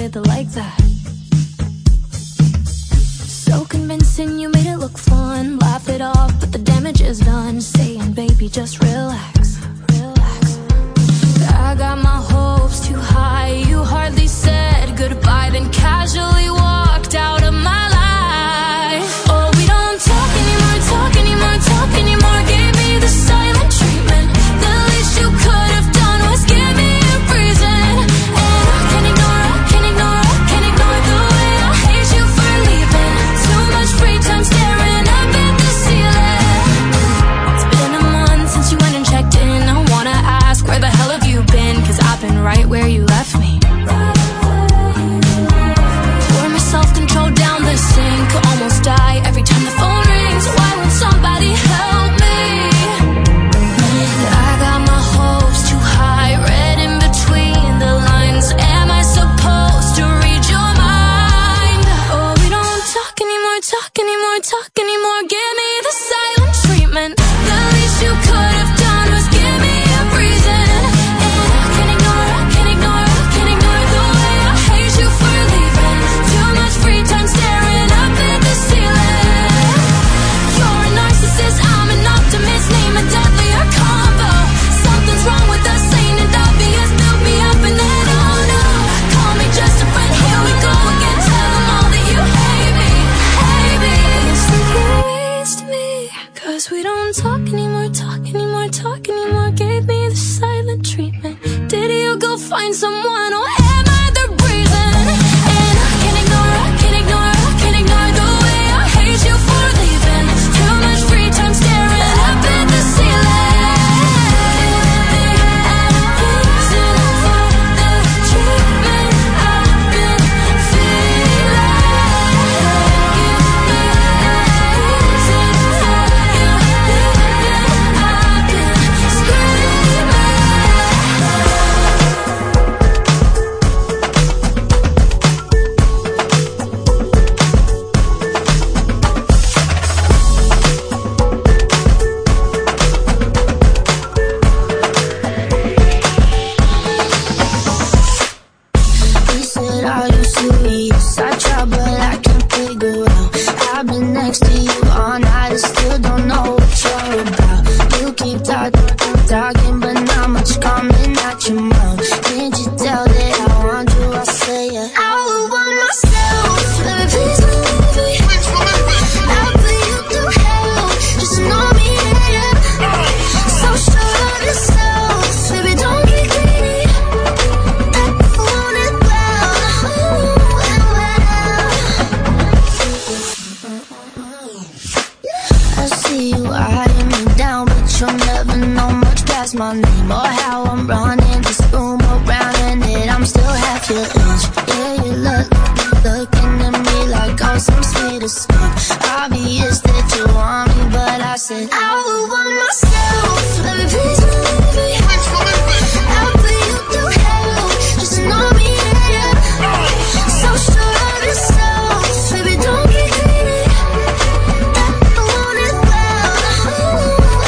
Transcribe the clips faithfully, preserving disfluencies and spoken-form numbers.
with it like that. So convincing, you made it look fun. Laugh it off, but the damage is done. Saying, baby, just relax, relax. I got my hopes too high. You hardly said goodbye, then casually walked out of my life. Oh, we don't talk anymore, talk anymore, talk anymore. Gave me the silent treatment. The least you could have done was give me a reason. And I can't ignore, I can't ignore, I can't ignore the way I hate you for leaving. Too much free time staring up at the ceiling. It's been a month since you went and checked in. I wanna ask, where the hell have you been? Cause I've been right where you left me. Pour my self-control down the sink. Almost die every time the phone rings. Why won't somebody help me? I got my hopes too high, read in between the lines. Am I supposed to read your mind? Oh, we don't talk anymore, talk anymore, talk anymore. Give me the silent treatment. The least you could have done was give me a reason. And I can't ignore, I can't ignore, I can't ignore the way I hate you for leaving. Too much free time staring up at the ceiling. You're a narcissist, I'm an optimist. Name a deadlier combo. Something's wrong with us, ain't it obvious? Build me up and then oh no. Call me just a friend, here we go again. Tell them all that you hate me, hate me. It's like you waste me. Cause we don't talk anymore, talk anymore, talk anymore. Gave me the silent treatment. Did you go find someone or am I the reason? And I can't ignore, I can't ignore, I can't ignore the way I hate you for leaving. Too much free time staring up at the ceiling. And a reason for the treatment I've been feeling. Give me a reason for you leaving. I've been screaming. He said, are you serious? I try, but I can't figure out. I've been next to you all night and still don't know what you're about. You keep talking, talking, but not much coming out your mouth. Can't you tell that I want you? I say it. I would want myself. Baby, please believe me. I'll put you through hell. Just know me, yeah. So sure of yourself. Baby, don't get greedy. I want it well. I see you eyeing me down, but you'll never know much past my name or how I'm running this room around, and that I'm still half your age. Yeah, you look, looking at me like I'm some sweet escape. Obvious that you want me, but I said I would want myself. Baby, please believe me. I'll put you through hell. Just know me, yeah. So sure of yourself. Baby, don't get greedy. I want it well.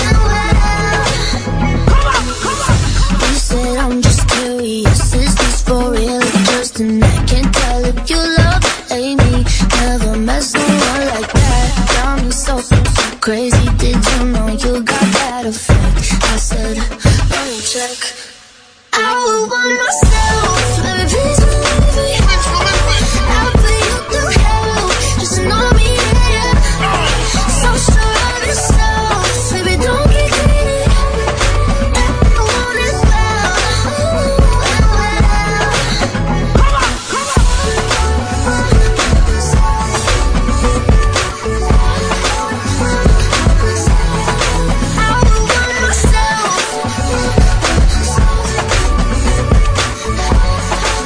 You said I'm just curious. Is this for real or just an act? Can't tell if you love or hate me. Never met someone like that. Got me so, so, so crazy. Did you know you got that effect? I said, let me check. I would want myself. Baby, please believe me. I'll put you through hell. Just know me, yeah. So sure of yourself. Baby, don't get greedy. I want it well. I would want myself.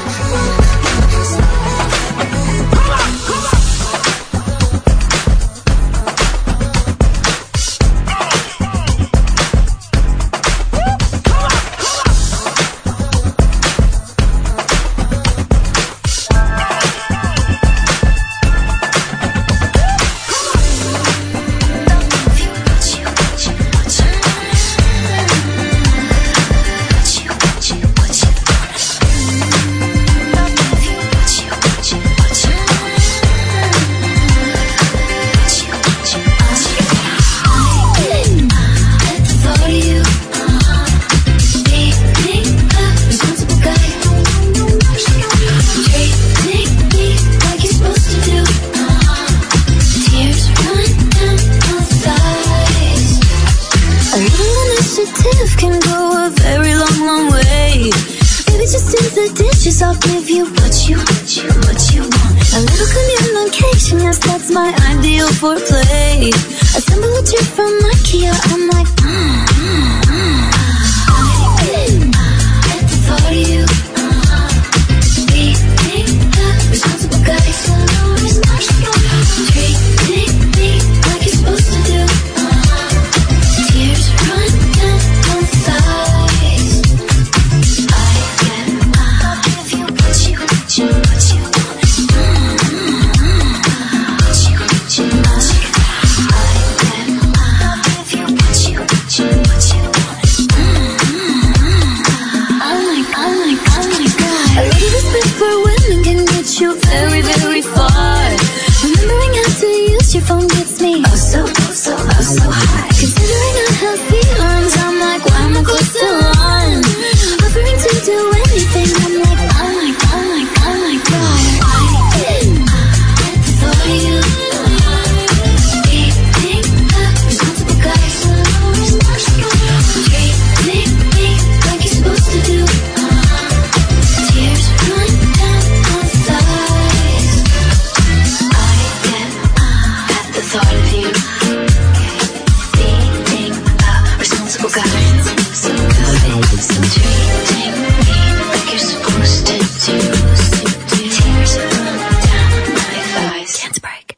the dishes, I'll give you what you, what you, what you want. A little communication, yes, that's my ideal foreplay. Assemble a chair from IKEA, I'm like, mm, mm, mm. I at the thought of you. Responsible guy, so no responsible. Treating me like you're supposed to do. Uh-huh. Tears run down both thighs. I get, I'll give you what you, what you, what you want. Mm-hmm. What you, what you, what you. I get, I'll give you what you, what you, what you want. Mm-hmm. Oh my, oh my, oh my God. A little respect for women can get you very, very far. Remembering how to use your phone gets me oh so, oh so, oh so high. Considering unhealthy arms, I'm like, why am I close to one? Offering to do anything, I'm like, oh my, oh my, oh my God. I at the thought of you. Being a responsible guy, so responsible. Treating me like you're supposed to do. Tears run down both thighs. I get at the thought of you. Being a responsible guy, so good. Treating me like you're supposed to do. Tears run down my thighs. Can't break.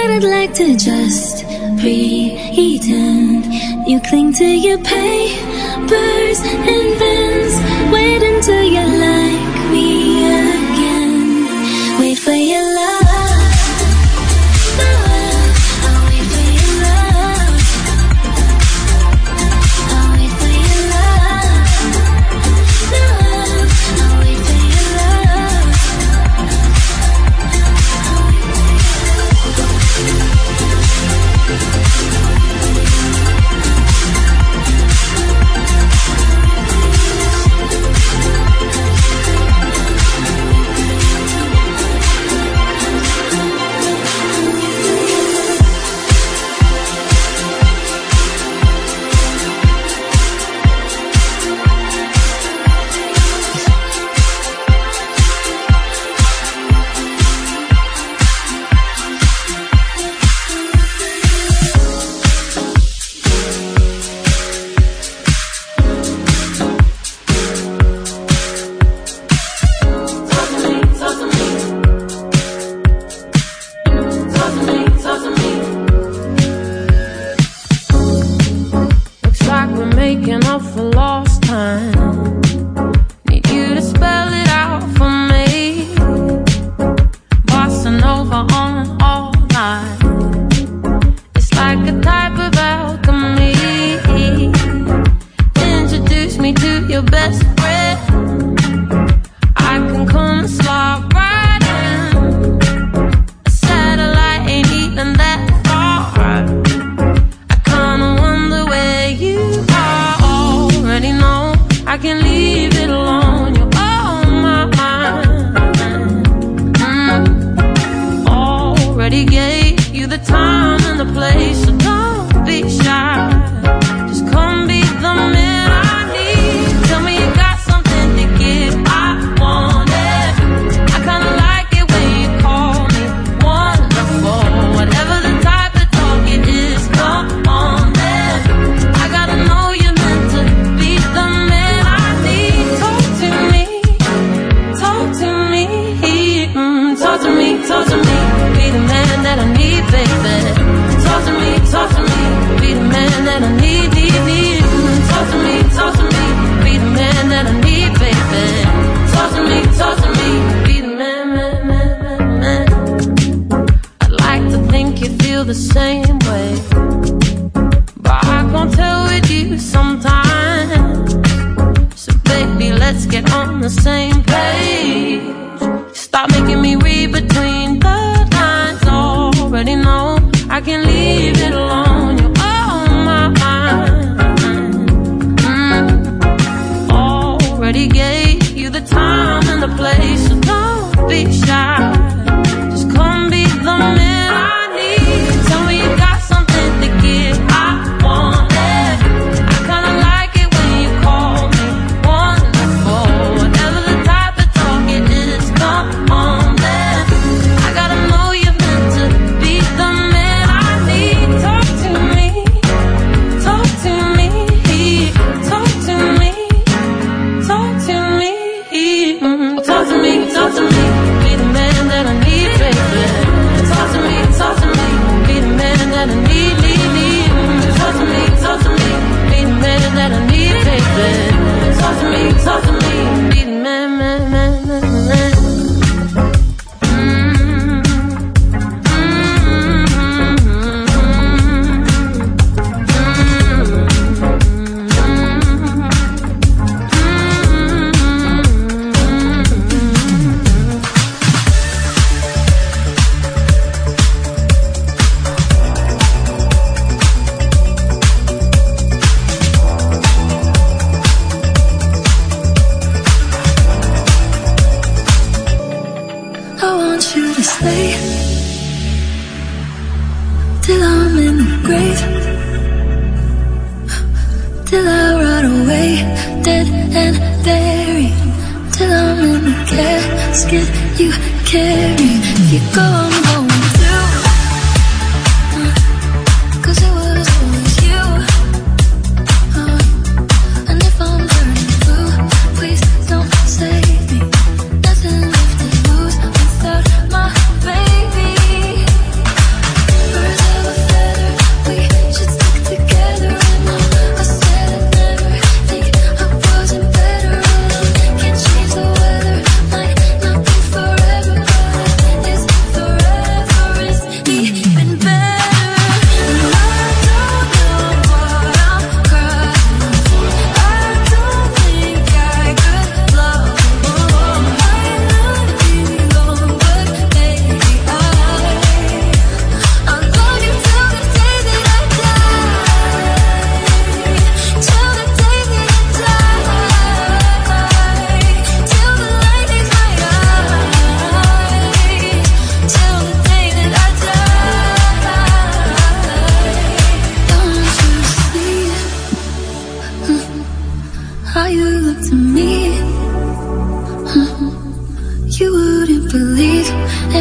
I'd like to just pretend you cling to your papers and pens. Wait until you like me again. Wait for your love.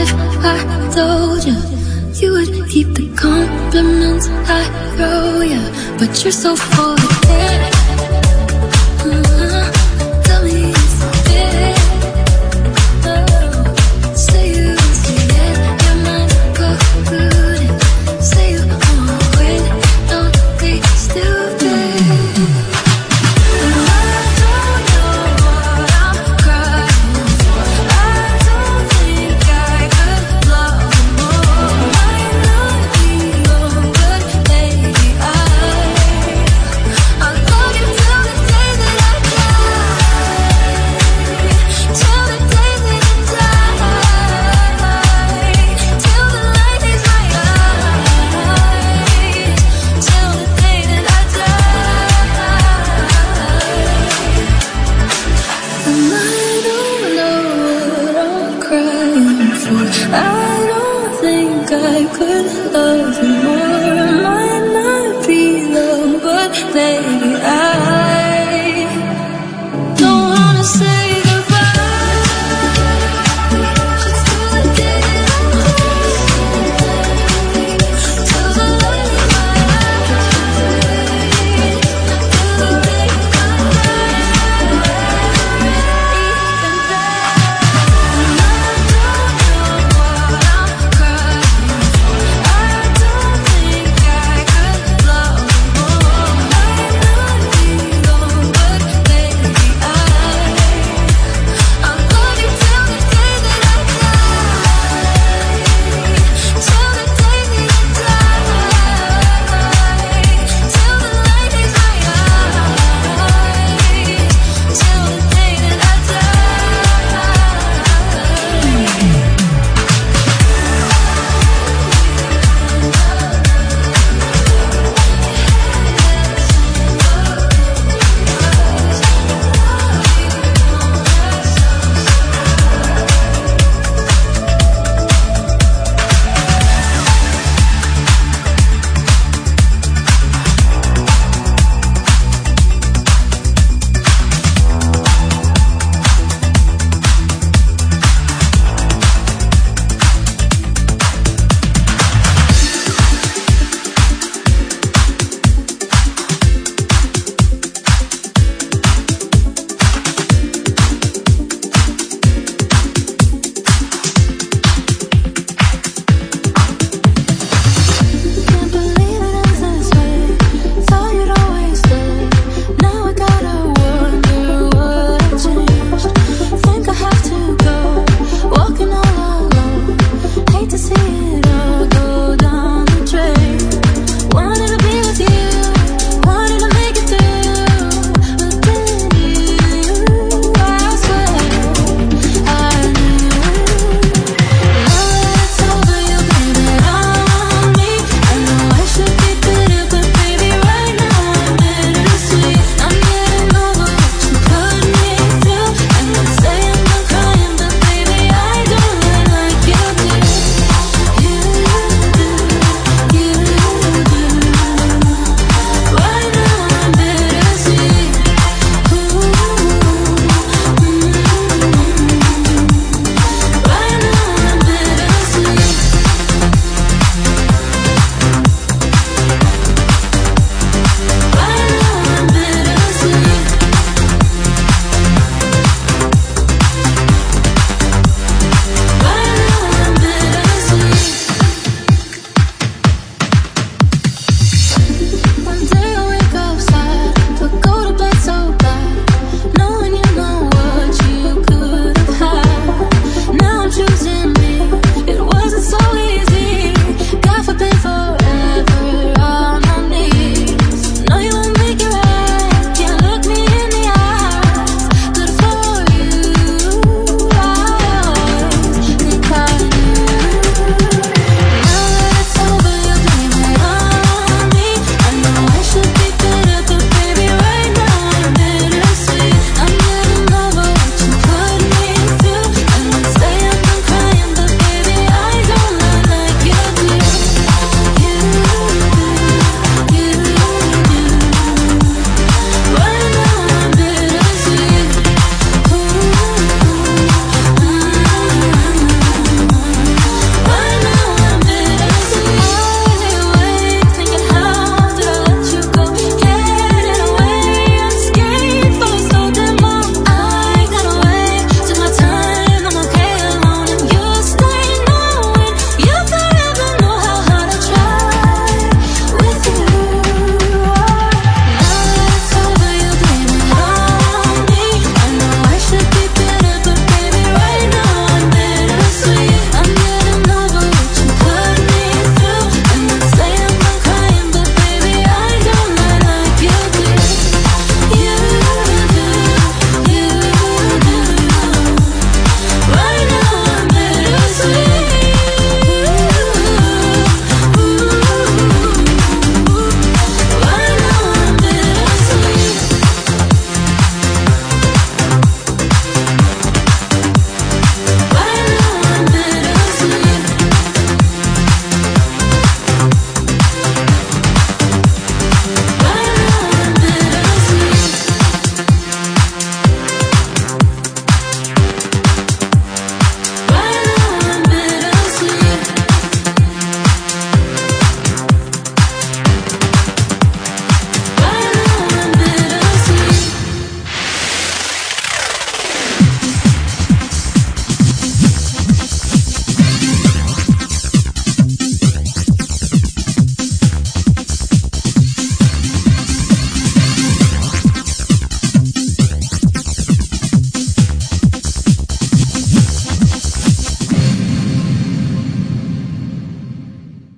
I told you you would keep the compliments I throw you, but you're so full of it. Uh-huh. Tell me if you did it. Oh, say you see it, your mind polluted. Say you won't quit, don't be stupid. I don't think I could love you